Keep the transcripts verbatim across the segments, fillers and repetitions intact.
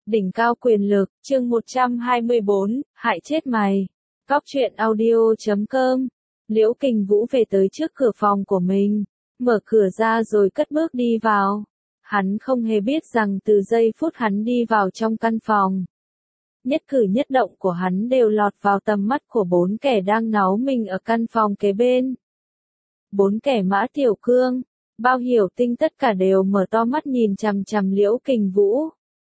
Đỉnh cao quyền lực, chương một trăm hai mươi bốn, hại chết mày. Góc truyện audio chấm com. Liễu Kình Vũ về tới trước cửa phòng của mình, mở cửa ra rồi cất bước đi vào. Hắn không hề biết rằng từ giây phút hắn đi vào trong căn phòng, nhất cử nhất động của hắn đều lọt vào tầm mắt của bốn kẻ đang náu mình ở căn phòng kế bên. Bốn kẻ Mã Tiểu Cương, Bao Hiểu Tinh tất cả đều mở to mắt nhìn chằm chằm Liễu Kình Vũ.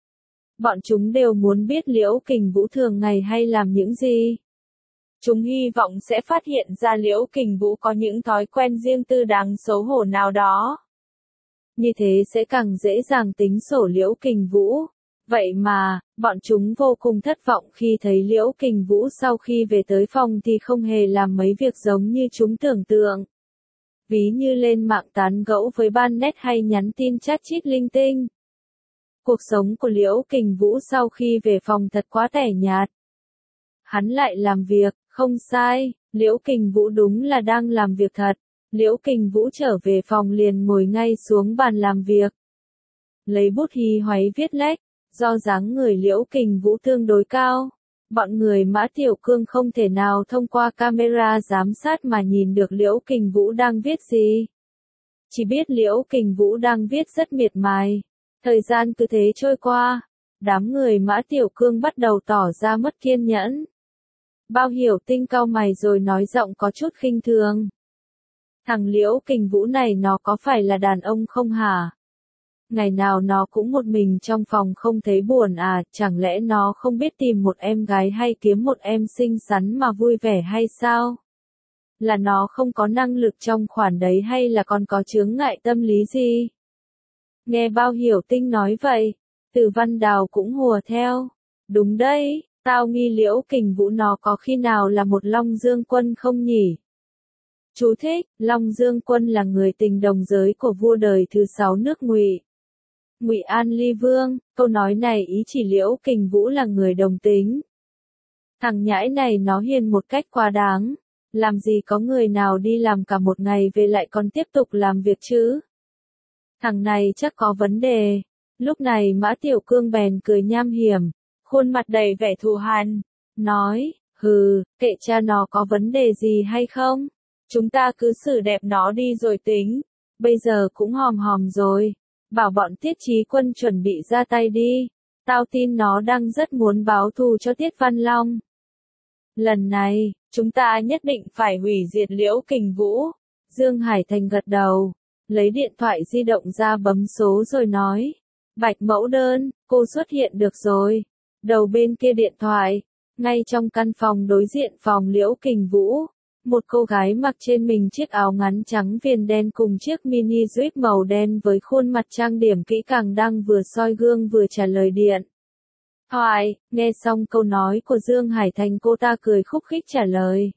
Bọn chúng đều muốn biết Liễu Kình Vũ thường ngày hay làm những gì. Chúng hy vọng sẽ phát hiện ra Liễu Kình Vũ có những thói quen riêng tư đáng xấu hổ nào đó. Như thế sẽ càng dễ dàng tính sổ Liễu Kình Vũ. Vậy mà, bọn chúng vô cùng thất vọng khi thấy Liễu Kình Vũ sau khi về tới phòng thì không hề làm mấy việc giống như chúng tưởng tượng. Ví như lên mạng tán gẫu với ban net hay nhắn tin chat chít linh tinh. Cuộc sống của Liễu Kình Vũ sau khi về phòng thật quá tẻ nhạt. Hắn lại làm việc, không sai, Liễu Kình Vũ đúng là đang làm việc thật. Liễu Kình Vũ trở về phòng liền ngồi ngay xuống bàn làm việc. Lấy bút hí hoáy viết lách, do dáng người Liễu Kình Vũ tương đối cao. Bọn người Mã Tiểu Cương không thể nào thông qua camera giám sát mà nhìn được Liễu Kình Vũ đang viết gì. Chỉ biết Liễu Kình Vũ đang viết rất miệt mài. Thời gian cứ thế trôi qua, đám người Mã Tiểu Cương bắt đầu tỏ ra mất kiên nhẫn. Bao Hiểu Tinh cau mày rồi nói giọng có chút khinh thường. Thằng Liễu Kình Vũ này nó có phải là đàn ông không hả? Ngày nào nó cũng một mình trong phòng không thấy buồn à, chẳng lẽ nó không biết tìm một em gái hay kiếm một em xinh xắn mà vui vẻ hay sao? Là nó không có năng lực trong khoản đấy hay là còn có chướng ngại tâm lý gì? Nghe Bao Hiểu Tinh nói vậy, Từ Văn Đào cũng hùa theo. Đúng đấy, tao nghi Liễu Kình Vũ nó có khi nào là một Long Dương Quân không nhỉ? Chú thích, Long Dương Quân là người tình đồng giới của vua đời thứ sáu nước Ngụy. Ngụy An Ly Vương, câu nói này ý chỉ Liễu Kình Vũ là người đồng tính. Thằng nhãi này nó hiền một cách quá đáng, làm gì có người nào đi làm cả một ngày về lại còn tiếp tục làm việc chứ? Thằng này chắc có vấn đề. Lúc này Mã Tiểu Cương bèn cười nham hiểm, khuôn mặt đầy vẻ thù hằn, nói, hừ, kệ cha nó có vấn đề gì hay không? Chúng ta cứ xử đẹp nó đi rồi tính, bây giờ cũng hòm hòm rồi. Bảo bọn Tiết Chí Quân chuẩn bị ra tay đi, tao tin nó đang rất muốn báo thù cho Tiết Văn Long. Lần này, chúng ta nhất định phải hủy diệt Liễu Kình Vũ. Dương Hải Thành gật đầu, lấy điện thoại di động ra bấm số rồi nói, Bạch mẫu đơn, cô xuất hiện được rồi. Đầu bên kia điện thoại, ngay trong căn phòng đối diện phòng Liễu Kình Vũ, một cô gái mặc trên mình chiếc áo ngắn trắng viền đen cùng chiếc mini drip màu đen với khuôn mặt trang điểm kỹ càng đang vừa soi gương vừa trả lời điện thoại. Nghe xong câu nói của Dương Hải Thành cô ta cười khúc khích trả lời.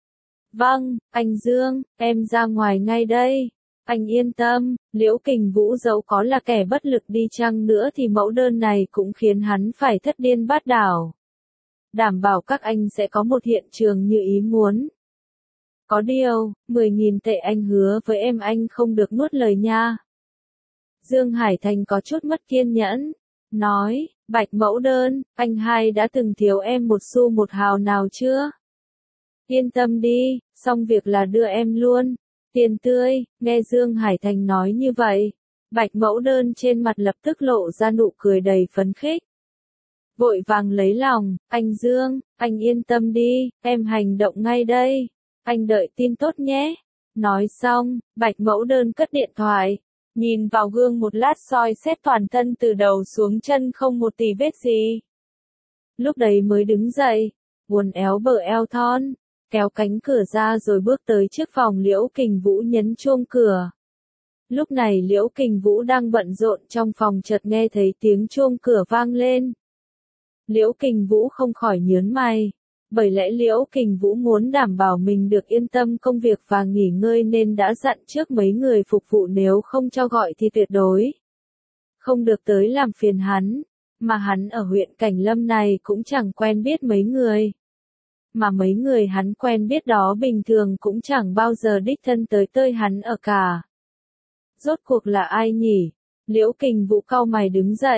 Vâng, anh Dương, em ra ngoài ngay đây. Anh yên tâm, Liễu Kình Vũ dẫu có là kẻ bất lực đi chăng nữa thì mẫu đơn này cũng khiến hắn phải thất điên bát đảo. Đảm bảo các anh sẽ có một hiện trường như ý muốn. Có điều, mười nghìn tệ anh hứa với em anh không được nuốt lời nha. Dương Hải Thành có chút mất kiên nhẫn, nói, Bạch mẫu đơn, anh hai đã từng thiếu em một xu một hào nào chưa? Yên tâm đi, xong việc là đưa em luôn. Tiền tươi, nghe Dương Hải Thành nói như vậy, Bạch mẫu đơn trên mặt lập tức lộ ra nụ cười đầy phấn khích. Vội vàng lấy lòng, anh Dương, anh yên tâm đi, em hành động ngay đây. Anh đợi tin tốt nhé. Nói xong, Bạch mẫu đơn cất điện thoại, nhìn vào gương một lát soi xét toàn thân từ đầu xuống chân không một tì vết gì. Lúc đấy mới đứng dậy, uốn éo bờ eo thon, kéo cánh cửa ra rồi bước tới trước phòng Liễu Kình Vũ nhấn chuông cửa. Lúc này Liễu Kình Vũ đang bận rộn trong phòng chợt nghe thấy tiếng chuông cửa vang lên. Liễu Kình Vũ không khỏi nhớn mày. Bởi lẽ Liễu Kình Vũ muốn đảm bảo mình được yên tâm công việc và nghỉ ngơi nên đã dặn trước mấy người phục vụ nếu không cho gọi thì tuyệt đối không được tới làm phiền hắn, mà hắn ở huyện Cảnh Lâm này cũng chẳng quen biết mấy người. Mà mấy người hắn quen biết đó bình thường cũng chẳng bao giờ đích thân tới tơi hắn ở cả. Rốt cuộc là ai nhỉ? Liễu Kình Vũ cau mày đứng dậy,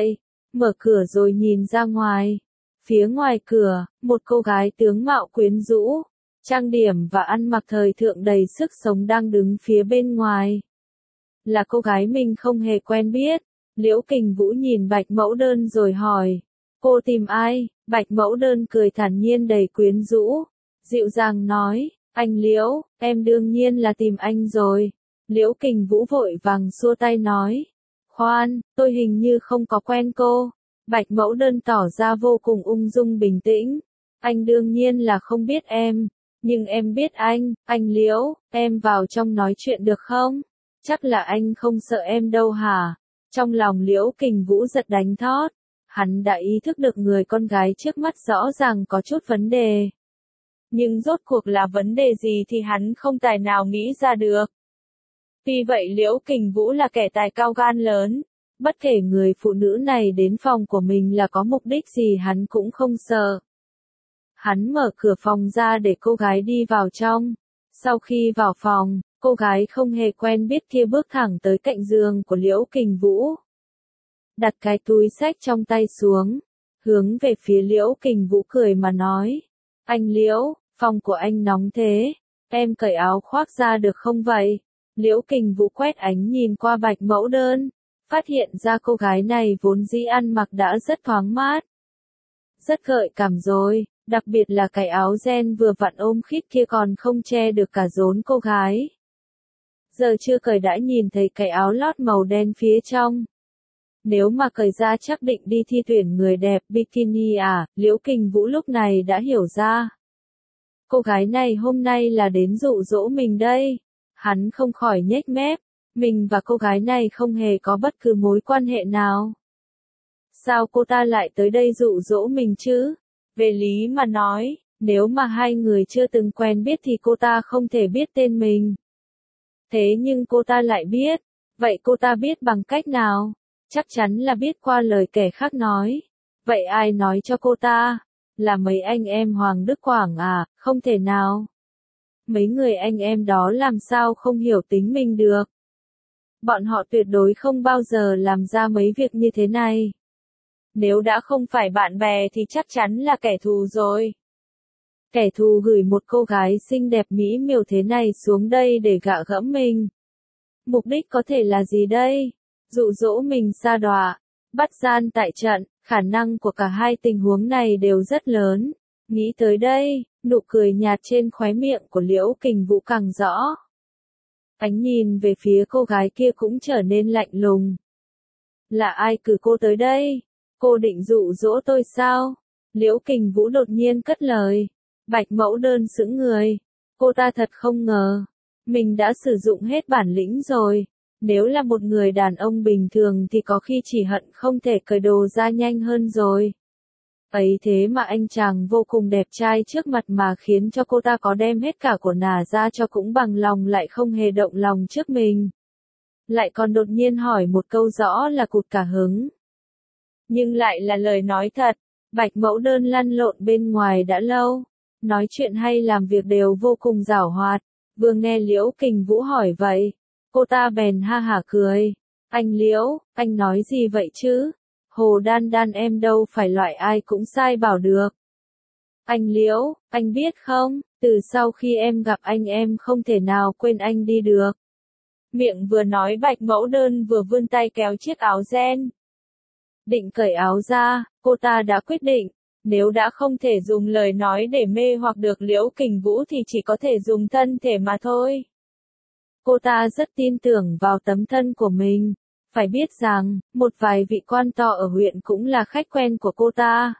mở cửa rồi nhìn ra ngoài. Phía ngoài cửa, một cô gái tướng mạo quyến rũ, trang điểm và ăn mặc thời thượng đầy sức sống đang đứng phía bên ngoài. Là cô gái mình không hề quen biết. Liễu Kình Vũ nhìn Bạch Mẫu Đơn rồi hỏi, cô tìm ai? Bạch Mẫu Đơn cười thản nhiên đầy quyến rũ, dịu dàng nói, anh Liễu, em đương nhiên là tìm anh rồi. Liễu Kình Vũ vội vàng xua tay nói, khoan, tôi hình như không có quen cô. Bạch Mẫu Đơn tỏ ra vô cùng ung dung bình tĩnh, anh đương nhiên là không biết em, nhưng em biết anh, anh Liễu, em vào trong nói chuyện được không? Chắc là anh không sợ em đâu hả? Trong lòng Liễu Kình Vũ giật đánh thót, hắn đã ý thức được người con gái trước mắt rõ ràng có chút vấn đề. Nhưng rốt cuộc là vấn đề gì thì hắn không tài nào nghĩ ra được. Tuy vậy Liễu Kình Vũ là kẻ tài cao gan lớn, bất kể người phụ nữ này đến phòng của mình là có mục đích gì hắn cũng không sợ. Hắn mở cửa phòng ra để cô gái đi vào trong. Sau khi vào phòng, cô gái không hề quen biết kia bước thẳng tới cạnh giường của Liễu Kình Vũ. Đặt cái túi xách trong tay xuống, hướng về phía Liễu Kình Vũ cười mà nói, anh Liễu, phòng của anh nóng thế, em cởi áo khoác ra được không vậy? Liễu Kình Vũ quét ánh nhìn qua Bạch Mẫu Đơn, phát hiện ra cô gái này vốn dĩ ăn mặc đã rất thoáng mát, rất gợi cảm rồi, đặc biệt là cái áo ren vừa vặn ôm khít kia còn không che được cả rốn cô gái. Giờ chưa cởi đã nhìn thấy cái áo lót màu đen phía trong. Nếu mà cởi ra chắc định đi thi tuyển người đẹp bikini à, Liễu Kình Vũ lúc này đã hiểu ra. Cô gái này hôm nay là đến dụ dỗ mình đây. Hắn không khỏi nhếch mép, mình và cô gái này không hề có bất cứ mối quan hệ nào. Sao cô ta lại tới đây dụ dỗ mình chứ? Về lý mà nói, nếu mà hai người chưa từng quen biết thì cô ta không thể biết tên mình. Thế nhưng cô ta lại biết, vậy cô ta biết bằng cách nào? Chắc chắn là biết qua lời kẻ khác nói. Vậy ai nói cho cô ta? Là mấy anh em Hoàng Đức Quảng à? Không thể nào. Mấy người anh em đó làm sao không hiểu tính mình được. Bọn họ tuyệt đối không bao giờ làm ra mấy việc như thế này. Nếu đã không phải bạn bè thì chắc chắn là kẻ thù rồi. Kẻ thù gửi một cô gái xinh đẹp mỹ miều thế này xuống đây để gạ gẫm mình. Mục đích có thể là gì đây? Dụ dỗ mình sa đọa, bắt gian tại trận, khả năng của cả hai tình huống này đều rất lớn. Nghĩ tới đây, nụ cười nhạt trên khóe miệng của Liễu Kình Vũ càng rõ. Ánh nhìn về phía cô gái kia cũng trở nên lạnh lùng. Là ai cử cô tới đây? Cô định dụ dỗ tôi sao? Liễu Kình Vũ đột nhiên cất lời. Bạch Mẫu Đơn sững người. Cô ta thật không ngờ. Mình đã sử dụng hết bản lĩnh rồi. Nếu là một người đàn ông bình thường thì có khi chỉ hận không thể cởi đồ ra nhanh hơn rồi. Ấy thế mà anh chàng vô cùng đẹp trai trước mặt mà khiến cho cô ta có đem hết cả của nà ra cho cũng bằng lòng lại không hề động lòng trước mình. Lại còn đột nhiên hỏi một câu rõ là cụt cả hứng. Nhưng lại là lời nói thật. Bạch Mẫu Đơn lăn lộn bên ngoài đã lâu. Nói chuyện hay làm việc đều vô cùng giảo hoạt. Vừa nghe Liễu Kình Vũ hỏi vậy, cô ta bèn ha hả cười. Anh Liễu, anh nói gì vậy chứ? Hồ Đan Đan em đâu phải loại ai cũng sai bảo được. Anh Liễu, anh biết không, từ sau khi em gặp anh em không thể nào quên anh đi được. Miệng vừa nói Bạch Mẫu Đơn vừa vươn tay kéo chiếc áo ren. Định cởi áo ra, cô ta đã quyết định, nếu đã không thể dùng lời nói để mê hoặc được Liễu Kình Vũ thì chỉ có thể dùng thân thể mà thôi. Cô ta rất tin tưởng vào tấm thân của mình. Phải biết rằng, một vài vị quan to ở huyện cũng là khách quen của cô ta.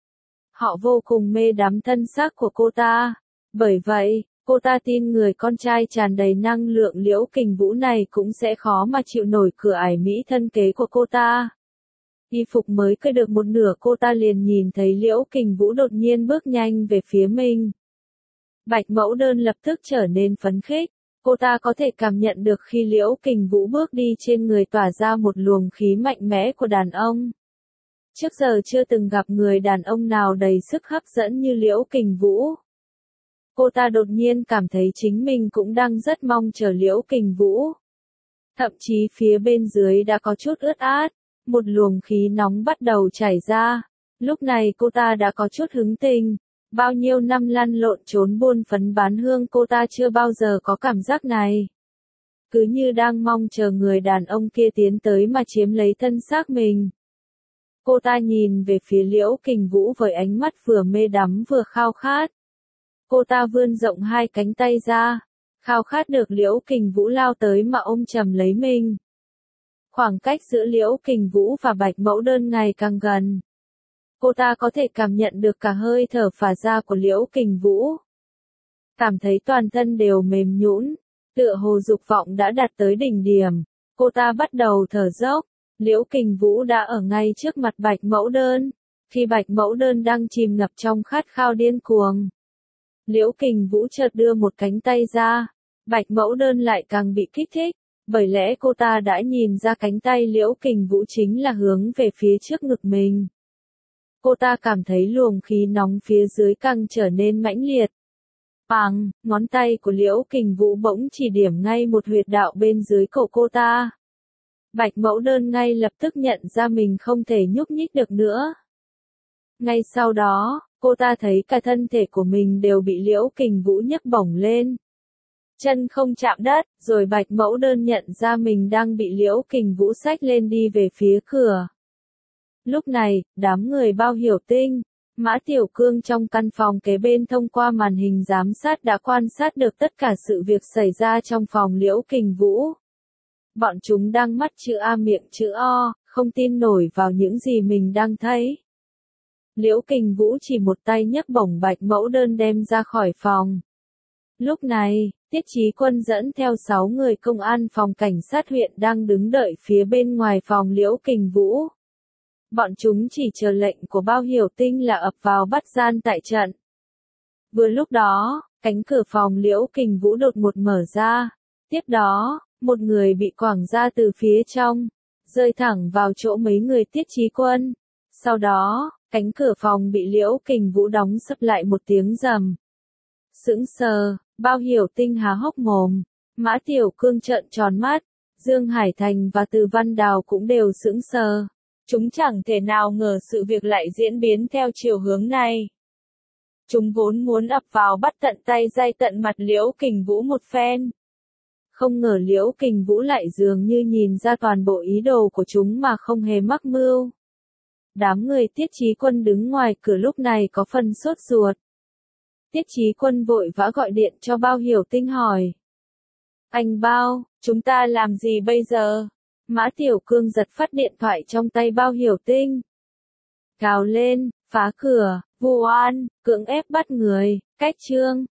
Họ vô cùng mê đắm thân xác của cô ta. Bởi vậy, cô ta tin người con trai tràn đầy năng lượng Liễu Kình Vũ này cũng sẽ khó mà chịu nổi cửa ải mỹ thân kế của cô ta. Y phục mới cởi được một nửa cô ta liền nhìn thấy Liễu Kình Vũ đột nhiên bước nhanh về phía mình. Bạch Mẫu Đơn lập tức trở nên phấn khích. Cô ta có thể cảm nhận được khi Liễu Kình Vũ bước đi trên người tỏa ra một luồng khí mạnh mẽ của đàn ông. Trước giờ chưa từng gặp người đàn ông nào đầy sức hấp dẫn như Liễu Kình Vũ. Cô ta đột nhiên cảm thấy chính mình cũng đang rất mong chờ Liễu Kình Vũ. Thậm chí phía bên dưới đã có chút ướt át, một luồng khí nóng bắt đầu chảy ra. Lúc này cô ta đã có chút hứng tình. Bao nhiêu năm lăn lộn trốn buôn phấn bán hương cô ta chưa bao giờ có cảm giác này. Cứ như đang mong chờ người đàn ông kia tiến tới mà chiếm lấy thân xác mình. Cô ta nhìn về phía Liễu Kình Vũ với ánh mắt vừa mê đắm vừa khao khát. Cô ta vươn rộng hai cánh tay ra, khao khát được Liễu Kình Vũ lao tới mà ôm chầm lấy mình. Khoảng cách giữa Liễu Kình Vũ và Bạch Mẫu Đơn ngày càng gần. Cô ta có thể cảm nhận được cả hơi thở phả ra của Liễu Kình Vũ. Cảm thấy toàn thân đều mềm nhũn, tựa hồ dục vọng đã đạt tới đỉnh điểm. Cô ta bắt đầu thở dốc. Liễu Kình Vũ đã ở ngay trước mặt Bạch Mẫu Đơn. Khi Bạch Mẫu Đơn đang chìm ngập trong khát khao điên cuồng, Liễu Kình Vũ chợt đưa một cánh tay ra. Bạch Mẫu Đơn lại càng bị kích thích, bởi lẽ cô ta đã nhìn ra cánh tay Liễu Kình Vũ chính là hướng về phía trước ngực mình. Cô ta cảm thấy luồng khí nóng phía dưới càng trở nên mãnh liệt. Bàng, ngón tay của Liễu Kình Vũ bỗng chỉ điểm ngay một huyệt đạo bên dưới cổ cô ta. Bạch Mẫu Đơn ngay lập tức nhận ra mình không thể nhúc nhích được nữa. Ngay sau đó, cô ta thấy cả thân thể của mình đều bị Liễu Kình Vũ nhấc bổng lên. Chân không chạm đất, rồi Bạch Mẫu Đơn nhận ra mình đang bị Liễu Kình Vũ xách lên đi về phía cửa. Lúc này, đám người Bao Hiểu Tinh, Mã Tiểu Cương trong căn phòng kế bên thông qua màn hình giám sát đã quan sát được tất cả sự việc xảy ra trong phòng Liễu Kình Vũ. Bọn chúng đang mắt chữ A miệng chữ O, không tin nổi vào những gì mình đang thấy. Liễu Kình Vũ chỉ một tay nhấc bổng Bạch Mẫu Đơn đem ra khỏi phòng. Lúc này, Tiết Chí Quân dẫn theo sáu người công an phòng cảnh sát huyện đang đứng đợi phía bên ngoài phòng Liễu Kình Vũ. Bọn chúng chỉ chờ lệnh của Bao Hiểu Tinh là ập vào bắt gian tại trận. Vừa lúc đó, cánh cửa phòng Liễu Kình Vũ đột ngột mở ra. Tiếp đó, một người bị quẳng ra từ phía trong, rơi thẳng vào chỗ mấy người Tiết Chí Quân. Sau đó, cánh cửa phòng bị Liễu Kình Vũ đóng sập lại một tiếng rầm. Sững sờ, Bao Hiểu Tinh há hốc mồm, Mã Tiểu Cương trợn tròn mắt, Dương Hải Thành và Từ Văn Đào cũng đều sững sờ. Chúng chẳng thể nào ngờ sự việc lại diễn biến theo chiều hướng này. Chúng vốn muốn ập vào bắt tận tay day tận mặt Liễu Kình Vũ một phen. Không ngờ Liễu Kình Vũ lại dường như nhìn ra toàn bộ ý đồ của chúng mà không hề mắc mưu. Đám người Tiết Chí Quân đứng ngoài cửa lúc này có phần sốt ruột. Tiết Chí Quân vội vã gọi điện cho Bao Hiểu Tinh hỏi. Anh Bao, chúng ta làm gì bây giờ? Mã Tiểu Cương giật phát điện thoại trong tay Bao Hiểu Tinh. Gào lên, phá cửa, vu oan, cưỡng ép bắt người, cách chương.